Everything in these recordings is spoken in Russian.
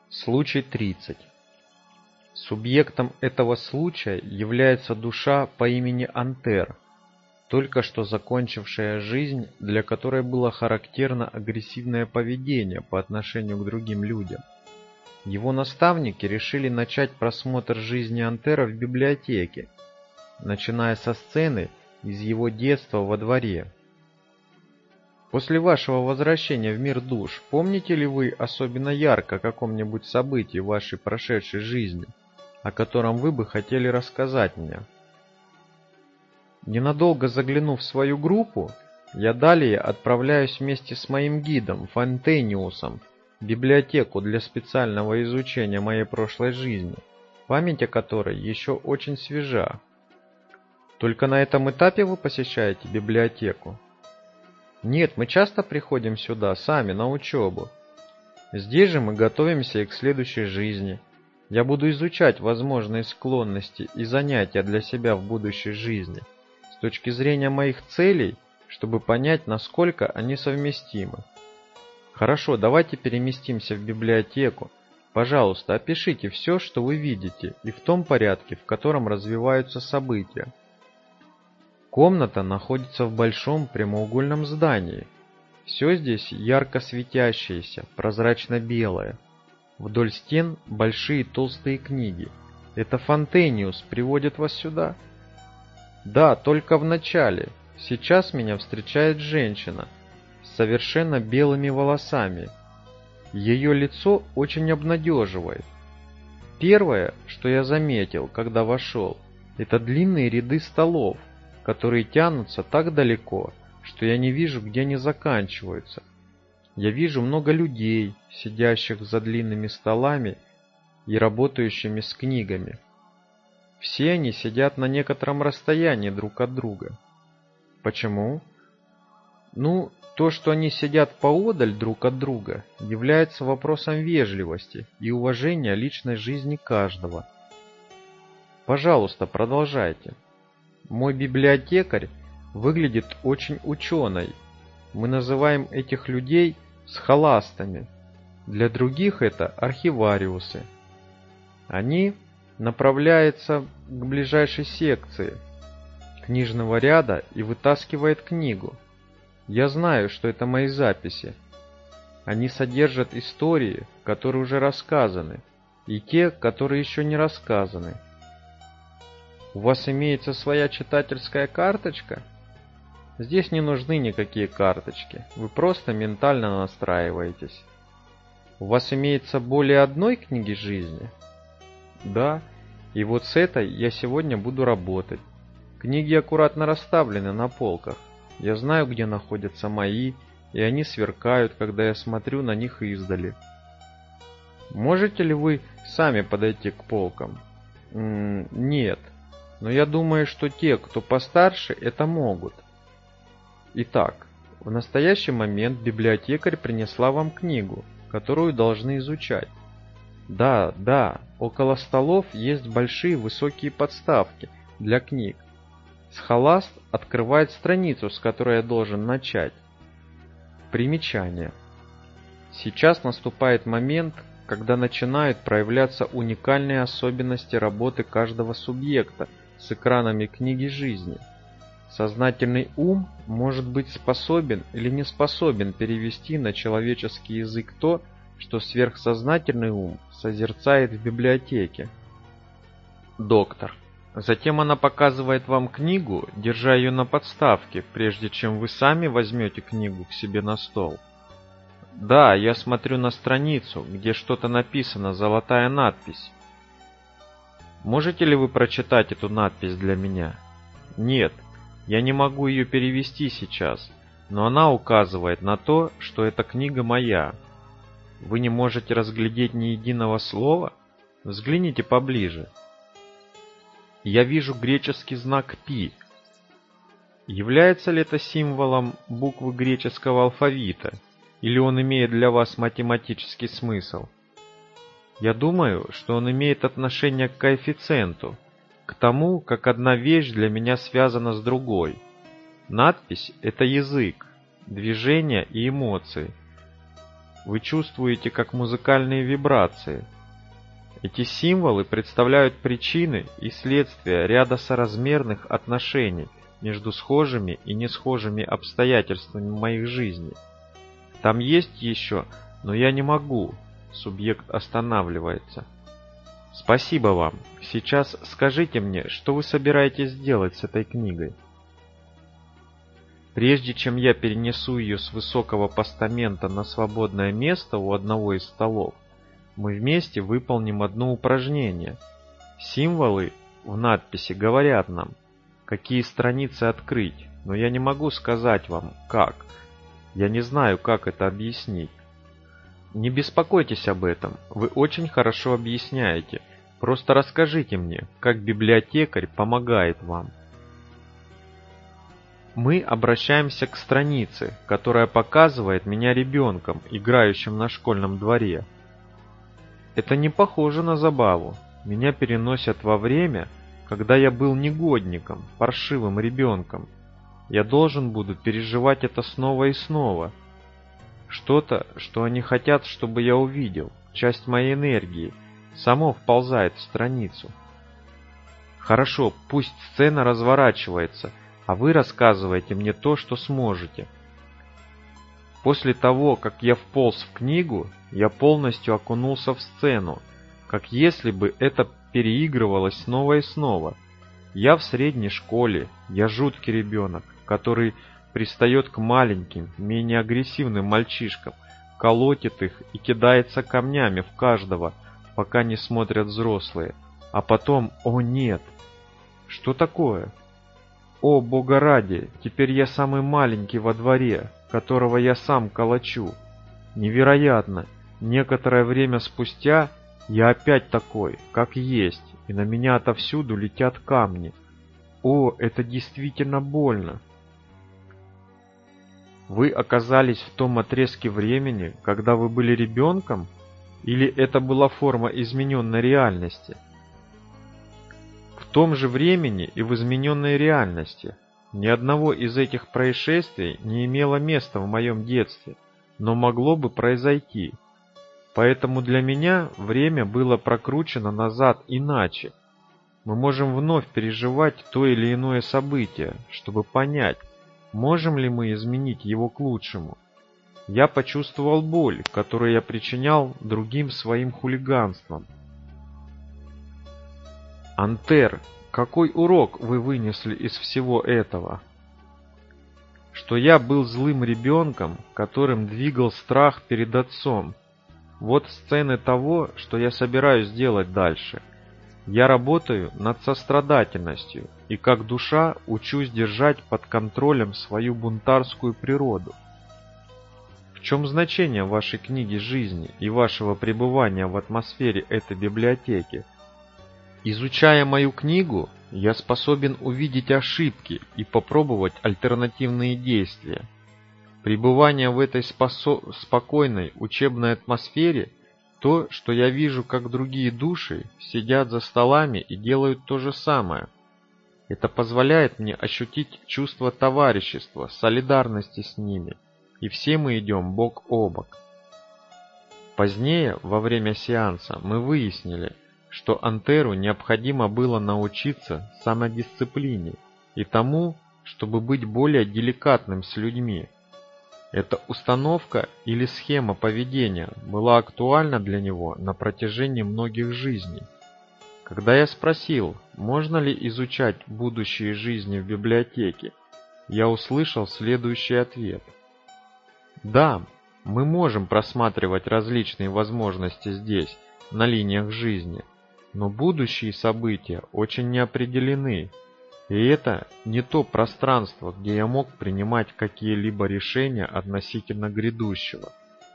Случай 30. Субъектом этого случая является душа по имени Антер, только что закончившая жизнь, для которой было характерно агрессивное поведение по отношению к другим людям. Его наставники решили начать просмотр жизни Антера в библиотеке, начиная со сцены из его детства во дворе. После вашего возвращения в мир душ, помните ли вы особенно ярко о каком-нибудь событии вашей прошедшей жизни, о котором вы бы хотели рассказать мне? Ненадолго заглянув в свою группу, я далее отправляюсь вместе с моим гидом Фонтейниусом в библиотеку для специального изучения моей прошлой жизни, память о которой еще очень свежа. Только на этом этапе вы посещаете библиотеку? Нет, мы часто приходим сюда сами на учебу. Здесь же мы готовимся и к следующей жизни. Я буду изучать возможные склонности и занятия для себя в будущей жизни с точки зрения моих целей, чтобы понять, насколько они совместимы. Хорошо, давайте переместимся в библиотеку. Пожалуйста, опишите все, что вы видите, и в том порядке, в котором развиваются события. Комната находится в большом прямоугольном здании. Все здесь ярко светящееся, прозрачно-белое. Вдоль стен большие толстые книги. Это Фонтейниус приводит вас сюда? Да, только в начале. Сейчас меня встречает женщина с совершенно белыми волосами. Ее лицо очень обнадеживает. Первое, что я заметил, когда вошел, это длинные ряды столов, которые тянутся так далеко, что я не вижу, где они заканчиваются. Я вижу много людей, сидящих за длинными столами и работающими с книгами. Все они сидят на некотором расстоянии друг от друга. Почему? То, что они сидят поодаль друг от друга, является вопросом вежливости и уважения личной жизни каждого. Пожалуйста, продолжайте. Мой библиотекарь выглядит очень ученой. Мы называем этих людей схоластами. Для других это архивариусы. Они направляются к ближайшей секции книжного ряда и вытаскивают книгу. Я знаю, что это мои записи. Они содержат истории, которые уже рассказаны, и те, которые еще не рассказаны. У вас имеется своя читательская карточка? Здесь не нужны никакие карточки, вы просто ментально настраиваетесь. У вас имеется более одной книги жизни? Да, и вот с этой я сегодня буду работать. Книги аккуратно расставлены на полках. Я знаю, где находятся мои, и они сверкают, когда я смотрю на них издали. Можете ли вы сами подойти к полкам? Нет. Но я думаю, что те, кто постарше, это могут. Итак, в настоящий момент библиотекарь принесла вам книгу, которую должны изучать. Да, около столов есть большие высокие подставки для книг. Схоласт открывает страницу, с которой я должен начать. Примечание. Сейчас наступает момент, когда начинают проявляться уникальные особенности работы каждого субъекта с экранами книги жизни. Сознательный ум может быть способен или не способен перевести на человеческий язык то, что сверхсознательный ум созерцает в библиотеке. Доктор. Затем она показывает вам книгу, держа ее на подставке, прежде чем вы сами возьмете книгу к себе на стол. Да, я смотрю на страницу, где что-то написано, золотая надпись. Можете ли вы прочитать эту надпись для меня? Нет, я не могу ее перевести сейчас, но она указывает на то, что эта книга моя. Вы не можете разглядеть ни единого слова? Взгляните поближе. Я вижу греческий знак «Пи». Является ли это символом буквы греческого алфавита, или он имеет для вас математический смысл? Я думаю, что он имеет отношение к коэффициенту, к тому, как одна вещь для меня связана с другой. Надпись – это язык, движения и эмоции. вы чувствуете как музыкальные вибрации. Эти символы представляют причины и следствия ряда соразмерных отношений между схожими и несхожими обстоятельствами моих жизней. Там есть еще, но я не могу. Субъект останавливается. Спасибо вам. Сейчас скажите мне, что вы собираетесь делать с этой книгой? Прежде чем я перенесу ее с высокого постамента на свободное место у одного из столов, мы вместе выполним одно упражнение. Символы в надписи говорят нам, какие страницы открыть, но я не могу сказать вам, как. Я не знаю, как это объяснить. Не беспокойтесь об этом, вы очень хорошо объясняете. Просто расскажите мне, как библиотекарь помогает вам. Мы обращаемся к странице, которая показывает меня ребенком, играющим на школьном дворе. Это не похоже на забаву. Меня переносят во время, когда я был негодником, паршивым ребенком. Я должен буду переживать это снова и снова. Что-то, что они хотят, чтобы я увидел, часть моей энергии, само вползает в страницу. Хорошо, пусть сцена разворачивается, а вы рассказываете мне то, что сможете. После того, как я вполз в книгу, я полностью окунулся в сцену, как если бы это переигрывалось снова и снова. Я в средней школе, я жуткий ребенок, который пристает к маленьким, менее агрессивным мальчишкам, колотит их и кидается камнями в каждого, пока не смотрят взрослые. А потом, о нет! Что такое? О, Бога ради, теперь я самый маленький во дворе, которого я сам колочу. Невероятно! Некоторое время спустя я опять такой, как есть, и на меня отовсюду летят камни. О, это действительно больно! Вы оказались в том отрезке времени, когда вы были ребенком, или это была форма измененной реальности? В том же времени и в измененной реальности. Ни одного из этих происшествий не имело места в моем детстве, но могло бы произойти. Поэтому для меня время было прокручено назад иначе. Мы можем вновь переживать то или иное событие, чтобы понять, можем ли мы изменить его к лучшему. Я почувствовал боль, которую я причинял другим своим хулиганством. Антер, какой урок вы вынесли из всего этого? Что я был злым ребенком, которым двигал страх перед отцом. Вот сцены того, что я собираюсь делать дальше. Я работаю над сострадательностью и как душа учусь держать под контролем свою бунтарскую природу. В чем значение вашей книги жизни и вашего пребывания в атмосфере этой библиотеки? Изучая мою книгу, я способен увидеть ошибки и попробовать альтернативные действия. Пребывание в этой спокойной учебной атмосфере – то, что я вижу, как другие души сидят за столами и делают то же самое. Это позволяет мне ощутить чувство товарищества, солидарности с ними, и все мы идем бок о бок. Позднее, во время сеанса, мы выяснили, что Антеру необходимо было научиться самодисциплине и тому, чтобы быть более деликатным с людьми. Эта установка или схема поведения была актуальна для него на протяжении многих жизней. Когда я спросил, можно ли изучать будущие жизни в библиотеке, я услышал следующий ответ. Да, мы можем просматривать различные возможности здесь, на линиях жизни, но будущие события очень неопределены. И это не то пространство, где я мог принимать какие-либо решения относительно грядущего.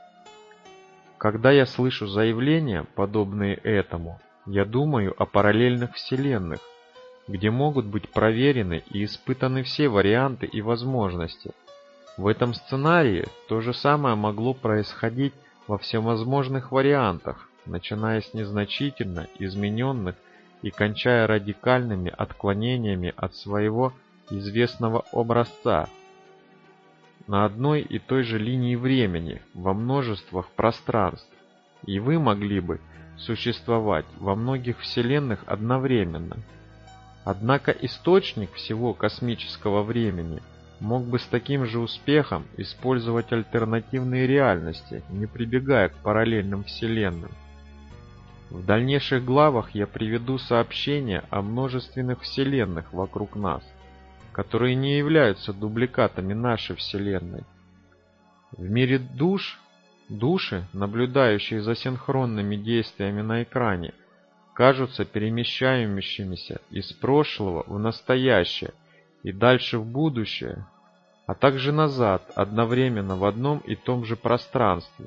Когда я слышу заявления, подобные этому, я думаю о параллельных вселенных, где могут быть проверены и испытаны все варианты и возможности. В этом сценарии то же самое могло происходить во всевозможных вариантах, начиная с незначительно измененных и кончая радикальными отклонениями от своего известного образца. на одной и той же линии времени во множествах пространств, и вы могли бы существовать во многих вселенных одновременно. Однако источник всего космического времени мог бы с таким же успехом использовать альтернативные реальности, не прибегая к параллельным вселенным. В дальнейших главах я приведу сообщения о множественных вселенных вокруг нас, которые не являются дубликатами нашей Вселенной. В мире душ, души, наблюдающие за синхронными действиями на экране, кажутся перемещающимися из прошлого в настоящее и дальше в будущее, а также назад одновременно в одном и том же пространстве.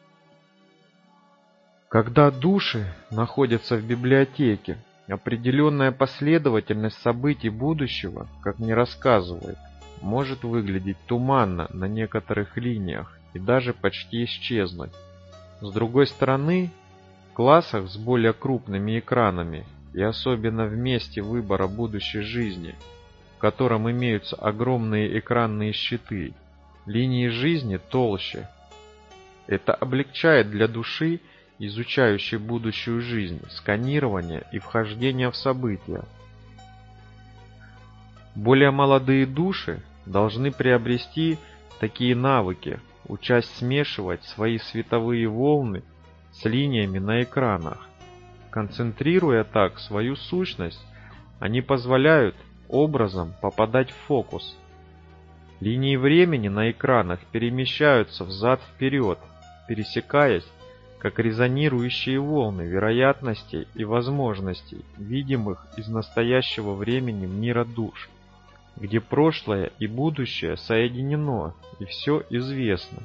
Когда души находятся в библиотеке, определенная последовательность событий будущего, как мне рассказывают, может выглядеть туманно на некоторых линиях и даже почти исчезнуть. С другой стороны, в классах с более крупными экранами и особенно в месте выбора будущей жизни, в котором имеются огромные экранные щиты, линии жизни толще. Это облегчает для души, изучающей будущую жизнь, сканирование и вхождение в события. Более молодые души должны приобрести такие навыки, учась смешивать свои световые волны с линиями на экранах. Концентрируя так свою сущность, они позволяют образом попадать в фокус. Линии времени на экранах перемещаются взад-вперед, пересекаясь как резонирующие волны вероятностей и возможностей, видимых из настоящего времени мира душ, где прошлое и будущее соединено и все известно.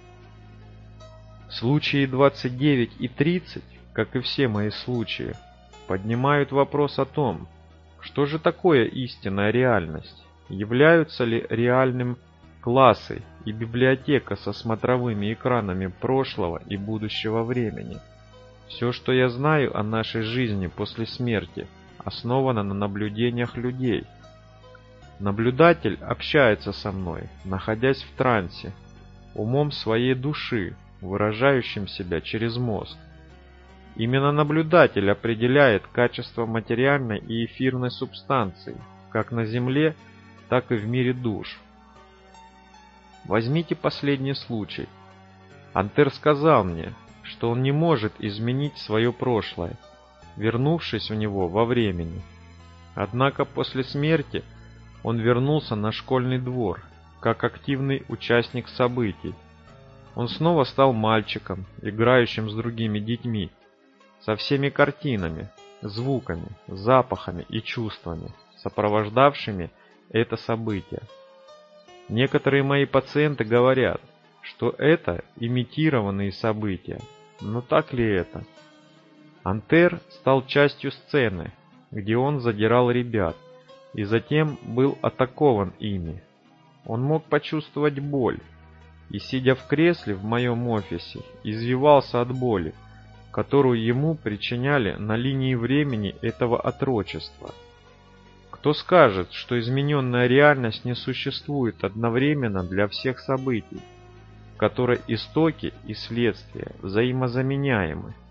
Случаи 29 и 30, как и все мои случаи, поднимают вопрос о том, что же такое истинная реальность, являются ли реальным классы и библиотека со смотровыми экранами прошлого и будущего времени. Все, что я знаю о нашей жизни после смерти, основано на наблюдениях людей. Наблюдатель общается со мной, находясь в трансе, умом своей души, выражающим себя через мозг. Именно наблюдатель определяет качество материальной и эфирной субстанции, как на Земле, так и в мире душ. Возьмите последний случай. Антер сказал мне, что он не может изменить свое прошлое, вернувшись в него во времени. Однако после смерти он вернулся на школьный двор, как активный участник событий. Он снова стал мальчиком, играющим с другими детьми, со всеми картинами, звуками, запахами и чувствами, сопровождавшими это событие. Некоторые мои пациенты говорят, что это имитированные события, но так ли это? Антер стал частью сцены, где он задирал ребят, и затем был атакован ими. Он мог почувствовать боль, и, сидя в кресле в моем офисе, извивался от боли, которую ему причиняли на линии времени этого отрочества. Кто скажет, что измененная реальность не существует одновременно для всех событий, в которой истоки и следствия взаимозаменяемы?